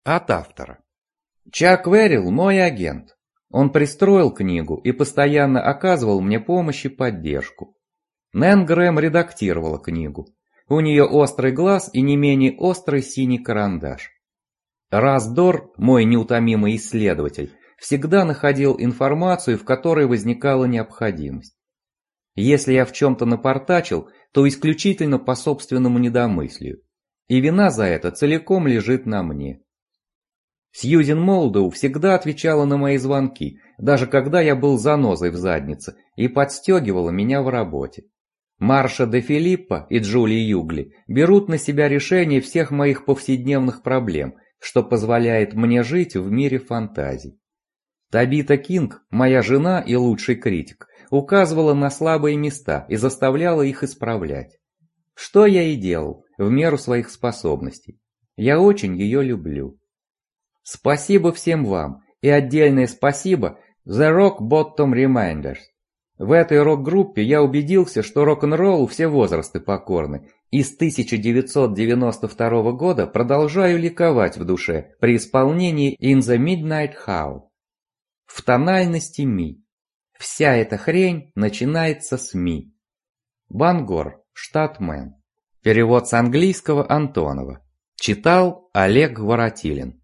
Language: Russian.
От автора. Чак Веррилл мой агент. Он пристроил книгу и постоянно оказывал мне помощь и поддержку. Нэн Грэм редактировала книгу. У нее острый глаз и не менее острый синий карандаш. Раз Дор, мой неутомимый исследователь, всегда находил информацию, в которой возникала необходимость. Если я в чем-то напортачил, то исключительно по собственному недомыслию. И вина за это целиком лежит на мне. Сьюзен Молдоу всегда отвечала на мои звонки, даже когда я был занозой в заднице, и подстегивала меня в работе. Марша де Филиппо и Джули Югли берут на себя решение всех моих повседневных проблем, что позволяет мне жить в мире фантазий. Табита Кинг, моя жена и лучший критик, указывала на слабые места и заставляла их исправлять. Что я и делал, в меру своих способностей. Я очень ее люблю. Спасибо всем вам, и отдельное спасибо The Rock Bottom Reminders. В этой рок-группе я убедился, что рок-н-роллу все возрасты покорны, и с 1992 года продолжаю ликовать в душе при исполнении In the Midnight Hour. В тональности ми. Вся эта хрень начинается с ми. Бангор, штат Мэн. Перевод с английского Антонова. Читал Олег Воротилин.